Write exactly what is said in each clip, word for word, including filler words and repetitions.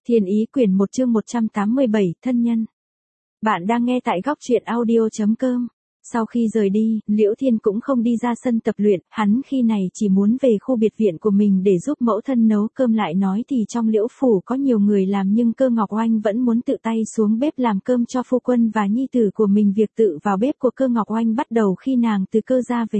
Thiên ý quyển một chương một trăm tám mươi bảy, thân nhân. Bạn đang nghe tại góc truyện audio.com. Sau khi rời đi, Liễu Thiên cũng không đi ra sân tập luyện, hắn khi này chỉ muốn về khu biệt viện của mình để giúp mẫu thân nấu cơm. Lại nói thì trong Liễu phủ có nhiều người làm nhưng Cơ Ngọc Oanh vẫn muốn tự tay xuống bếp làm cơm cho phu quân và nhi tử của mình. Việc tự vào bếp của Cơ Ngọc Oanh bắt đầu khi nàng từ Cơ gia về.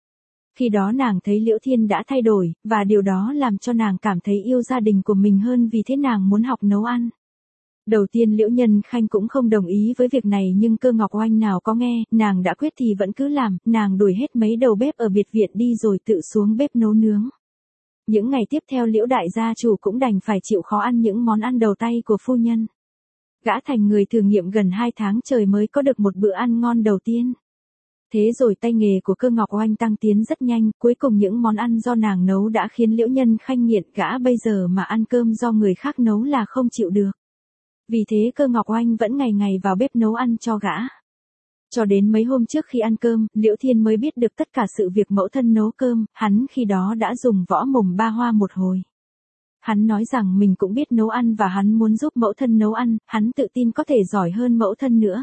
Khi đó nàng thấy Liễu Thiên đã thay đổi, và điều đó làm cho nàng cảm thấy yêu gia đình của mình hơn, vì thế nàng muốn học nấu ăn. Đầu tiên Liễu Nhân Khanh cũng không đồng ý với việc này, nhưng Cơ Ngọc Oanh nào có nghe, nàng đã quyết thì vẫn cứ làm, nàng đuổi hết mấy đầu bếp ở biệt viện đi rồi tự xuống bếp nấu nướng. Những ngày tiếp theo Liễu đại gia chủ cũng đành phải chịu khó ăn những món ăn đầu tay của phu nhân. Gã thành người thử nghiệm gần hai tháng trời mới có được một bữa ăn ngon đầu tiên. Thế rồi tay nghề của Cơ Ngọc Oanh tăng tiến rất nhanh, cuối cùng những món ăn do nàng nấu đã khiến Liễu Nhân Khanh nghiện. Gã bây giờ mà ăn cơm do người khác nấu là không chịu được. Vì thế Cơ Ngọc Oanh vẫn ngày ngày vào bếp nấu ăn cho gã. Cho đến mấy hôm trước khi ăn cơm, Liễu Thiên mới biết được tất cả sự việc mẫu thân nấu cơm. Hắn khi đó đã dùng võ mồm ba hoa một hồi. Hắn nói rằng mình cũng biết nấu ăn và hắn muốn giúp mẫu thân nấu ăn, hắn tự tin có thể giỏi hơn mẫu thân nữa.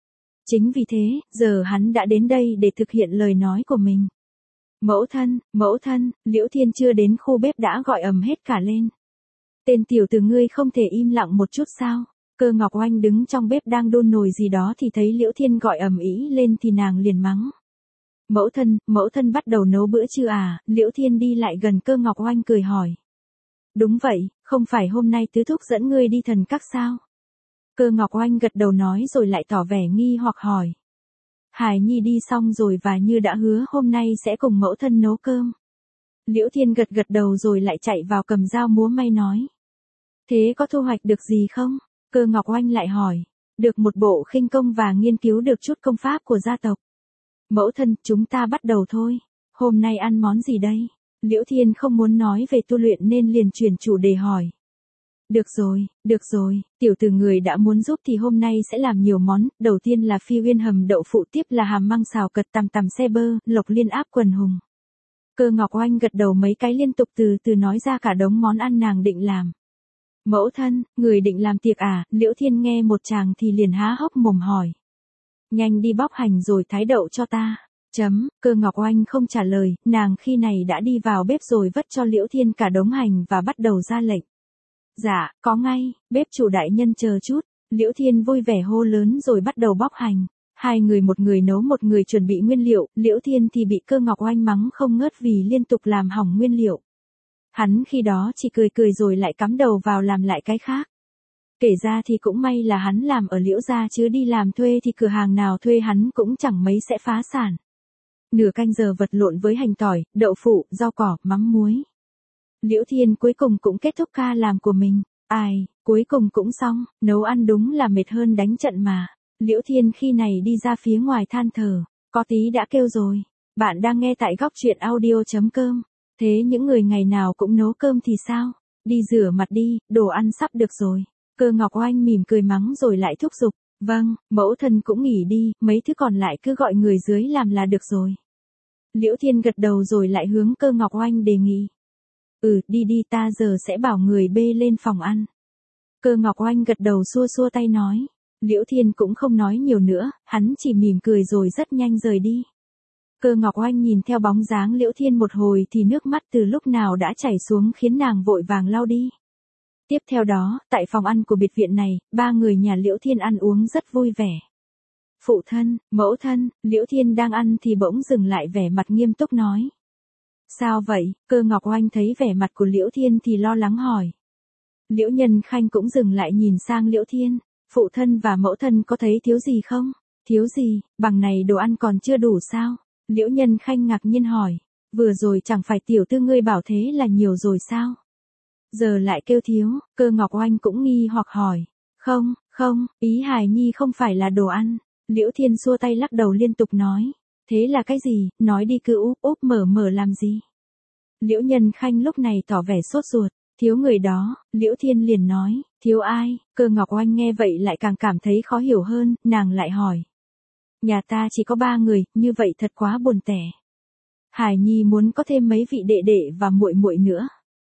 Chính vì thế, giờ hắn đã đến đây để thực hiện lời nói của mình. Mẫu thân, mẫu thân, Liễu Thiên chưa đến khu bếp đã gọi ầm hết cả lên. Tên tiểu tử ngươi không thể im lặng một chút sao? Cơ Ngọc Oanh đứng trong bếp đang đun nồi gì đó thì thấy Liễu Thiên gọi ầm ĩ lên thì nàng liền mắng. Mẫu thân, mẫu thân bắt đầu nấu bữa chưa à? Liễu Thiên đi lại gần Cơ Ngọc Oanh cười hỏi. Đúng vậy, không phải hôm nay tứ thúc dẫn ngươi đi thần các sao? Cơ Ngọc Oanh gật đầu nói rồi lại tỏ vẻ nghi hoặc hỏi. Hải Nhi đi xong rồi và như đã hứa hôm nay sẽ cùng mẫu thân nấu cơm. Liễu Thiên gật gật đầu rồi lại chạy vào cầm dao múa may nói. Thế có thu hoạch được gì không? Cơ Ngọc Oanh lại hỏi. Được một bộ khinh công và nghiên cứu được chút công pháp của gia tộc. Mẫu thân, chúng ta bắt đầu thôi. Hôm nay ăn món gì đây? Liễu Thiên không muốn nói về tu luyện nên liền chuyển chủ đề hỏi. Được rồi, được rồi, tiểu tử người đã muốn giúp thì hôm nay sẽ làm nhiều món. Đầu tiên là phi uyên hầm đậu phụ, tiếp là hàm măng xào cật, tằm tằm xe bơ, lộc liên áp quần hùng. Cơ Ngọc Oanh gật đầu mấy cái liên tục, từ từ nói ra cả đống món ăn nàng định làm. Mẫu thân, người định làm tiệc à? Liễu Thiên nghe một tràng thì liền há hốc mồm hỏi. Nhanh đi bóc hành rồi thái đậu cho ta. Chấm, Cơ Ngọc Oanh không trả lời, nàng khi này đã đi vào bếp rồi vất cho Liễu Thiên cả đống hành và bắt đầu ra lệnh. Dạ, có ngay, bếp chủ đại nhân chờ chút. Liễu Thiên vui vẻ hô lớn rồi bắt đầu bóc hành. Hai người một người nấu một người chuẩn bị nguyên liệu, Liễu Thiên thì bị Cơ Ngọc Oanh mắng không ngớt vì liên tục làm hỏng nguyên liệu. Hắn khi đó chỉ cười cười rồi lại cắm đầu vào làm lại cái khác. Kể ra thì cũng may là hắn làm ở Liễu gia chứ đi làm thuê thì cửa hàng nào thuê hắn cũng chẳng mấy sẽ phá sản. Nửa canh giờ vật lộn với hành tỏi, đậu phụ, rau cỏ, mắm muối. Liễu Thiên cuối cùng cũng kết thúc ca làm của mình. Ai, cuối cùng cũng xong, nấu ăn đúng là mệt hơn đánh trận mà. Liễu Thiên khi này đi ra phía ngoài than thở, có tí đã kêu rồi. Bạn đang nghe tại góc truyện audio.com. Thế những người ngày nào cũng nấu cơm thì sao? Đi rửa mặt đi, đồ ăn sắp được rồi. Cơ Ngọc Oanh mỉm cười mắng rồi lại thúc giục. Vâng, mẫu thân cũng nghỉ đi, mấy thứ còn lại cứ gọi người dưới làm là được rồi. Liễu Thiên gật đầu rồi lại hướng Cơ Ngọc Oanh đề nghị. Ừ, đi đi, ta giờ sẽ bảo người bê lên phòng ăn. Cơ Ngọc Oanh gật đầu xua xua tay nói. Liễu Thiên cũng không nói nhiều nữa, hắn chỉ mỉm cười rồi rất nhanh rời đi. Cơ Ngọc Oanh nhìn theo bóng dáng Liễu Thiên một hồi thì nước mắt từ lúc nào đã chảy xuống khiến nàng vội vàng lau đi. Tiếp theo đó, tại phòng ăn của biệt viện này, ba người nhà Liễu Thiên ăn uống rất vui vẻ. Phụ thân, mẫu thân, Liễu Thiên đang ăn thì bỗng dừng lại, vẻ mặt nghiêm túc nói. Sao vậy? Cơ Ngọc Oanh thấy vẻ mặt của Liễu Thiên thì lo lắng hỏi. Liễu Nhân Khanh cũng dừng lại nhìn sang Liễu Thiên. Phụ thân và mẫu thân có thấy thiếu gì không? Thiếu gì? Bằng này đồ ăn còn chưa đủ sao? Liễu Nhân Khanh ngạc nhiên hỏi. Vừa rồi chẳng phải tiểu tư ngươi bảo thế là nhiều rồi sao? Giờ lại kêu thiếu. Cơ Ngọc Oanh cũng nghi hoặc hỏi. Không, không, ý Hải Nhi không phải là đồ ăn. Liễu Thiên xua tay lắc đầu liên tục nói. Thế là cái gì? Nói đi cứ úp úp mở mở làm gì? Liễu Nhân Khanh lúc này tỏ vẻ sốt ruột. Thiếu người đó. Liễu Thiên liền nói. Thiếu ai? Cơ Ngọc Oanh nghe vậy lại càng cảm thấy khó hiểu hơn, nàng lại hỏi. Nhà ta chỉ có ba người, như vậy thật quá buồn tẻ. Hải Nhi muốn có thêm mấy vị đệ đệ và muội muội nữa.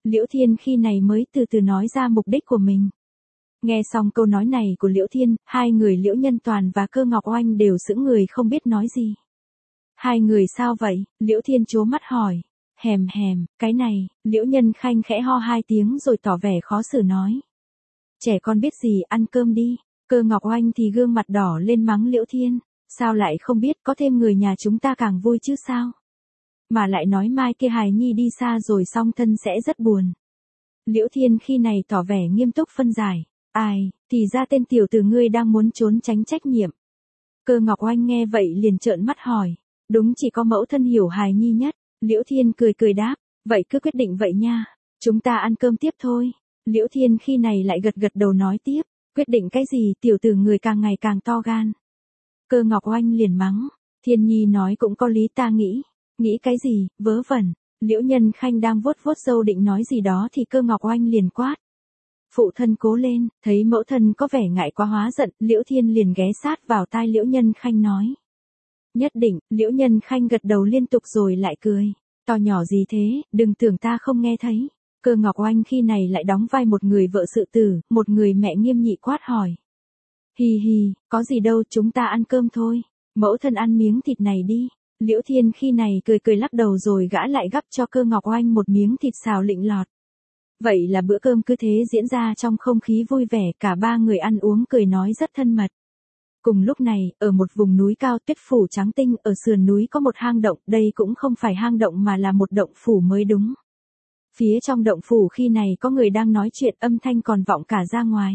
Liễu Thiên khi này mới từ từ nói ra mục đích của mình. Nghe xong câu nói này của Liễu Thiên, hai người Liễu Nhân Toàn và Cơ Ngọc Oanh đều sững người không biết nói gì. Hai người sao vậy? Liễu Thiên trố mắt hỏi. Hèm hèm, cái này, Liễu Nhân Khanh khẽ ho hai tiếng rồi tỏ vẻ khó xử nói. Trẻ con biết gì, ăn cơm đi. Cơ Ngọc Oanh thì gương mặt đỏ lên mắng Liễu Thiên. Sao lại không biết, có thêm người nhà chúng ta càng vui chứ sao? Mà lại nói mai kia hài nhi đi xa rồi song thân sẽ rất buồn. Liễu Thiên khi này tỏ vẻ nghiêm túc phân giải. Ai, thì ra tên tiểu tử ngươi đang muốn trốn tránh trách nhiệm. Cơ Ngọc Oanh nghe vậy liền trợn mắt hỏi. Đúng chỉ có mẫu thân hiểu hài nhi nhất. Liễu Thiên cười cười đáp. Vậy cứ quyết định vậy nha. Chúng ta ăn cơm tiếp thôi. Liễu Thiên khi này lại gật gật đầu nói tiếp. Quyết định cái gì, tiểu tử người càng ngày càng to gan. Cơ Ngọc Oanh liền mắng. Thiên Nhi nói cũng có lý, ta nghĩ. Nghĩ cái gì, vớ vẩn. Liễu Nhân Khanh đang vuốt vuốt râu định nói gì đó thì Cơ Ngọc Oanh liền quát. Phụ thân cố lên, thấy mẫu thân có vẻ ngại quá hóa giận, Liễu Thiên liền ghé sát vào tai Liễu Nhân Khanh nói. Nhất định, Liễu Nhân Khanh gật đầu liên tục rồi lại cười. To nhỏ gì thế, đừng tưởng ta không nghe thấy. Cơ Ngọc Oanh khi này lại đóng vai một người vợ sự tử, một người mẹ nghiêm nghị quát hỏi. Hì hì, có gì đâu, chúng ta ăn cơm thôi. Mẫu thân ăn miếng thịt này đi. Liễu Thiên khi này cười cười lắc đầu rồi gã lại gắp cho Cơ Ngọc Oanh một miếng thịt xào lịnh lọt. Vậy là bữa cơm cứ thế diễn ra trong không khí vui vẻ, cả ba người ăn uống cười nói rất thân mật. Cùng lúc này, ở một vùng núi cao tuyết phủ trắng tinh, ở sườn núi có một hang động, đây cũng không phải hang động mà là một động phủ mới đúng. Phía trong động phủ khi này có người đang nói chuyện, âm thanh còn vọng cả ra ngoài.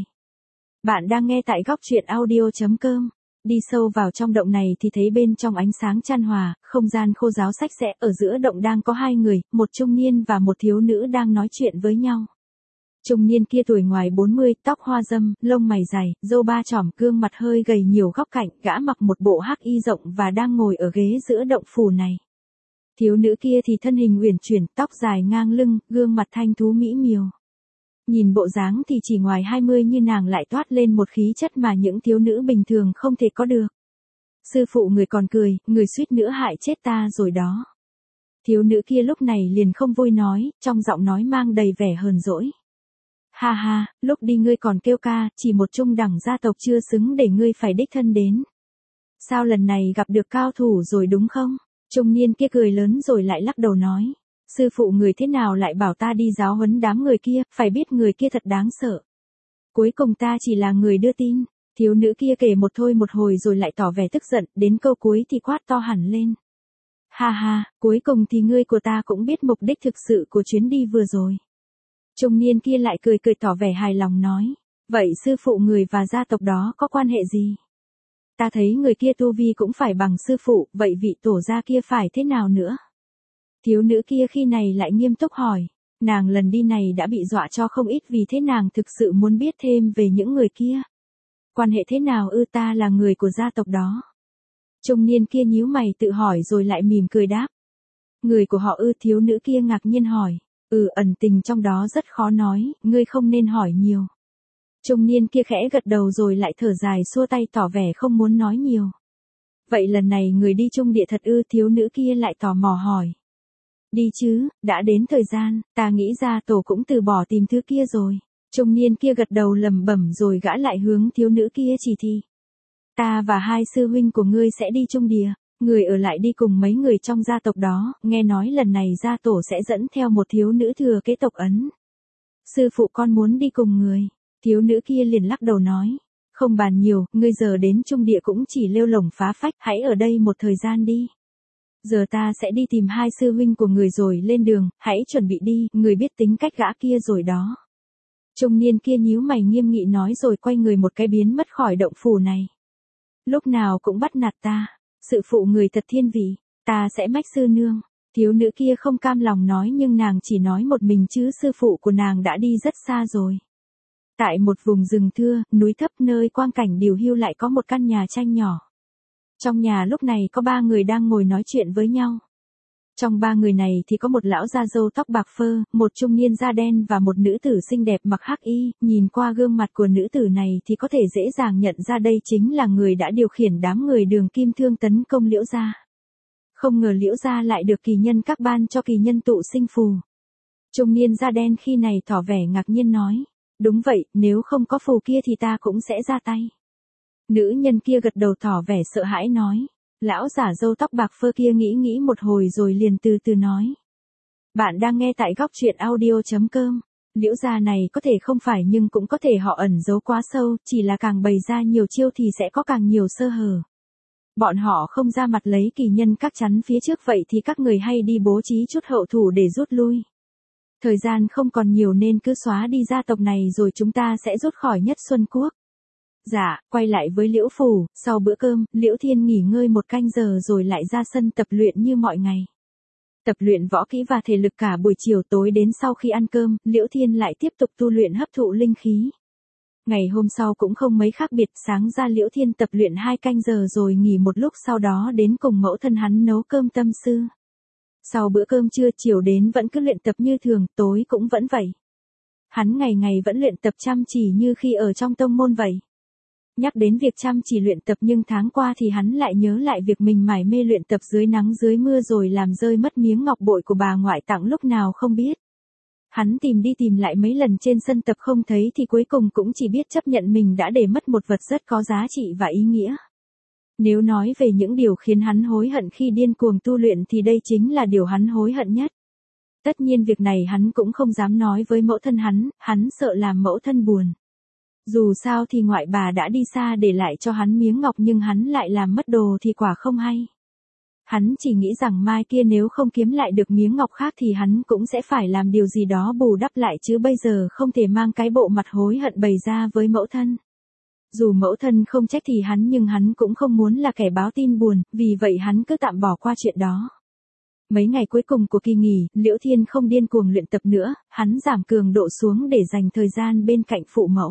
Bạn đang nghe tại góc truyện audio chấm com. Đi sâu vào trong động này thì thấy bên trong ánh sáng chan hòa, không gian khô ráo sạch sẽ, ở giữa động đang có hai người, một trung niên và một thiếu nữ đang nói chuyện với nhau. Trung niên kia tuổi ngoài bốn mươi, tóc hoa râm, lông mày dài, râu ba chỏm, gương mặt hơi gầy nhiều góc cạnh, gã mặc một bộ hắc y rộng và đang ngồi ở ghế giữa động phủ này. Thiếu nữ kia thì thân hình uyển chuyển, tóc dài ngang lưng, gương mặt thanh thú mỹ miều. Nhìn bộ dáng thì chỉ ngoài hai mươi như nàng lại toát lên một khí chất mà những thiếu nữ bình thường không thể có được. Sư phụ người còn cười, người suýt nữa hại chết ta rồi đó. Thiếu nữ kia lúc này liền không vui nói, trong giọng nói mang đầy vẻ hờn dỗi. Ha ha, lúc đi ngươi còn kêu ca, chỉ một trung đẳng gia tộc chưa xứng để ngươi phải đích thân đến. Sao lần này gặp được cao thủ rồi đúng không? Trung niên kia cười lớn rồi lại lắc đầu nói. Sư phụ người thế nào lại bảo ta đi giáo huấn đám người kia, phải biết người kia thật đáng sợ. Cuối cùng ta chỉ là người đưa tin. Thiếu nữ kia kể một thôi một hồi rồi lại tỏ vẻ tức giận, đến câu cuối thì quát to hẳn lên. Ha ha, cuối cùng thì ngươi của ta cũng biết mục đích thực sự của chuyến đi vừa rồi. Trung niên kia lại cười cười tỏ vẻ hài lòng nói. Vậy sư phụ người và gia tộc đó có quan hệ gì? Ta thấy người kia tu vi cũng phải bằng sư phụ, vậy vị tổ gia kia phải thế nào nữa? Thiếu nữ kia khi này lại nghiêm túc hỏi. Nàng lần đi này đã bị dọa cho không ít vì thế nàng thực sự muốn biết thêm về những người kia. Quan hệ thế nào ư? Ta là người của gia tộc đó. Trung niên kia nhíu mày tự hỏi rồi lại mỉm cười đáp. Người của họ ư? Thiếu nữ kia ngạc nhiên hỏi. Ừ, ẩn tình trong đó rất khó nói, ngươi không nên hỏi nhiều. Trung niên kia khẽ gật đầu rồi lại thở dài xua tay tỏ vẻ không muốn nói nhiều. Vậy lần này người đi chung địa thật ư? Thiếu nữ kia lại tò mò hỏi. Đi chứ, đã đến thời gian, ta nghĩ ra tổ cũng từ bỏ tìm thứ kia rồi. Trung niên kia gật đầu lẩm bẩm rồi gã lại hướng thiếu nữ kia chỉ thị. Ta và hai sư huynh của ngươi sẽ đi chung địa, người ở lại đi cùng mấy người trong gia tộc đó, nghe nói lần này gia tổ sẽ dẫn theo một thiếu nữ thừa kế tộc Ấn. Sư phụ con muốn đi cùng người. Thiếu nữ kia liền lắc đầu nói. Không bàn nhiều, ngươi giờ đến chung địa cũng chỉ lêu lổng phá phách, hãy ở đây một thời gian đi. Giờ ta sẽ đi tìm hai sư huynh của người rồi lên đường, hãy chuẩn bị đi, người biết tính cách gã kia rồi đó. Trung niên kia nhíu mày nghiêm nghị nói rồi quay người một cái biến mất khỏi động phủ này. Lúc nào cũng bắt nạt ta, sự phụ người thật thiên vị, ta sẽ mách sư nương. Thiếu nữ kia không cam lòng nói nhưng nàng chỉ nói một mình chứ sư phụ của nàng đã đi rất xa rồi. Tại một vùng rừng thưa, núi thấp nơi quang cảnh điều hưu lại có một căn nhà tranh nhỏ. Trong nhà lúc này có ba người đang ngồi nói chuyện với nhau. Trong ba người này thì có một lão da râu tóc bạc phơ, một trung niên da đen và một nữ tử xinh đẹp mặc hắc y, nhìn qua gương mặt của nữ tử này thì có thể dễ dàng nhận ra đây chính là người đã điều khiển đám người Đường Kim Thương tấn công Liễu gia. Không ngờ Liễu gia lại được kỳ nhân các ban cho kỳ nhân tụ sinh phù. Trung niên da đen khi này tỏ vẻ ngạc nhiên nói. Đúng vậy, nếu không có phù kia thì ta cũng sẽ ra tay. Nữ nhân kia gật đầu tỏ vẻ sợ hãi nói. Lão giả râu tóc bạc phơ kia nghĩ nghĩ một hồi rồi liền từ từ nói. Bạn đang nghe tại góc truyện audio.com. Liễu gia này có thể không phải nhưng cũng có thể họ ẩn giấu quá sâu, chỉ là càng bày ra nhiều chiêu thì sẽ có càng nhiều sơ hở. Bọn họ không ra mặt lấy kỳ nhân các chắn phía trước vậy thì các người hay đi bố trí chút hậu thủ để rút lui. Thời gian không còn nhiều nên cứ xóa đi gia tộc này rồi chúng ta sẽ rút khỏi Nhất Xuân Quốc. Dạ, quay lại với Liễu Phủ, sau bữa cơm, Liễu Thiên nghỉ ngơi một canh giờ rồi lại ra sân tập luyện như mọi ngày. Tập luyện võ kỹ và thể lực cả buổi chiều tối đến sau khi ăn cơm, Liễu Thiên lại tiếp tục tu luyện hấp thụ linh khí. Ngày hôm sau cũng không mấy khác biệt, sáng ra Liễu Thiên tập luyện hai canh giờ rồi nghỉ một lúc sau đó đến cùng mẫu thân hắn nấu cơm tâm sư. Sau bữa cơm trưa chiều đến vẫn cứ luyện tập như thường, tối cũng vẫn vậy. Hắn ngày ngày vẫn luyện tập chăm chỉ như khi ở trong tông môn vậy. Nhắc đến việc chăm chỉ luyện tập nhưng tháng qua thì hắn lại nhớ lại việc mình mải mê luyện tập dưới nắng dưới mưa rồi làm rơi mất miếng ngọc bội của bà ngoại tặng lúc nào không biết. Hắn tìm đi tìm lại mấy lần trên sân tập không thấy thì cuối cùng cũng chỉ biết chấp nhận mình đã để mất một vật rất có giá trị và ý nghĩa. Nếu nói về những điều khiến hắn hối hận khi điên cuồng tu luyện thì đây chính là điều hắn hối hận nhất. Tất nhiên việc này hắn cũng không dám nói với mẫu thân hắn, hắn sợ làm mẫu thân buồn. Dù sao thì ngoại bà đã đi xa để lại cho hắn miếng ngọc nhưng hắn lại làm mất đồ thì quả không hay. Hắn chỉ nghĩ rằng mai kia nếu không kiếm lại được miếng ngọc khác thì hắn cũng sẽ phải làm điều gì đó bù đắp lại chứ bây giờ không thể mang cái bộ mặt hối hận bày ra với mẫu thân. Dù mẫu thân không trách thì hắn nhưng hắn cũng không muốn là kẻ báo tin buồn, vì vậy hắn cứ tạm bỏ qua chuyện đó. Mấy ngày cuối cùng của kỳ nghỉ, Liễu Thiên không điên cuồng luyện tập nữa, hắn giảm cường độ xuống để dành thời gian bên cạnh phụ mẫu.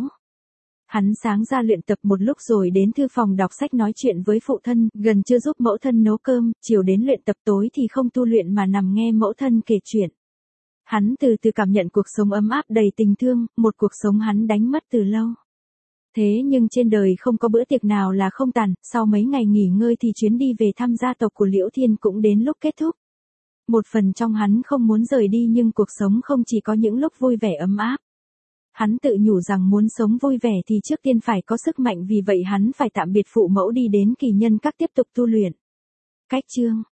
Hắn sáng ra luyện tập một lúc rồi đến thư phòng đọc sách nói chuyện với phụ thân, gần trưa giúp mẫu thân nấu cơm, chiều đến luyện tập tối thì không tu luyện mà nằm nghe mẫu thân kể chuyện. Hắn từ từ cảm nhận cuộc sống ấm áp đầy tình thương, một cuộc sống hắn đánh mất từ lâu. Thế nhưng trên đời không có bữa tiệc nào là không tàn, sau mấy ngày nghỉ ngơi thì chuyến đi về thăm gia tộc của Liễu Thiên cũng đến lúc kết thúc. Một phần trong hắn không muốn rời đi nhưng cuộc sống không chỉ có những lúc vui vẻ ấm áp. Hắn tự nhủ rằng muốn sống vui vẻ thì trước tiên phải có sức mạnh vì vậy hắn phải tạm biệt phụ mẫu đi đến kỳ nhân các tiếp tục tu luyện. Cách chương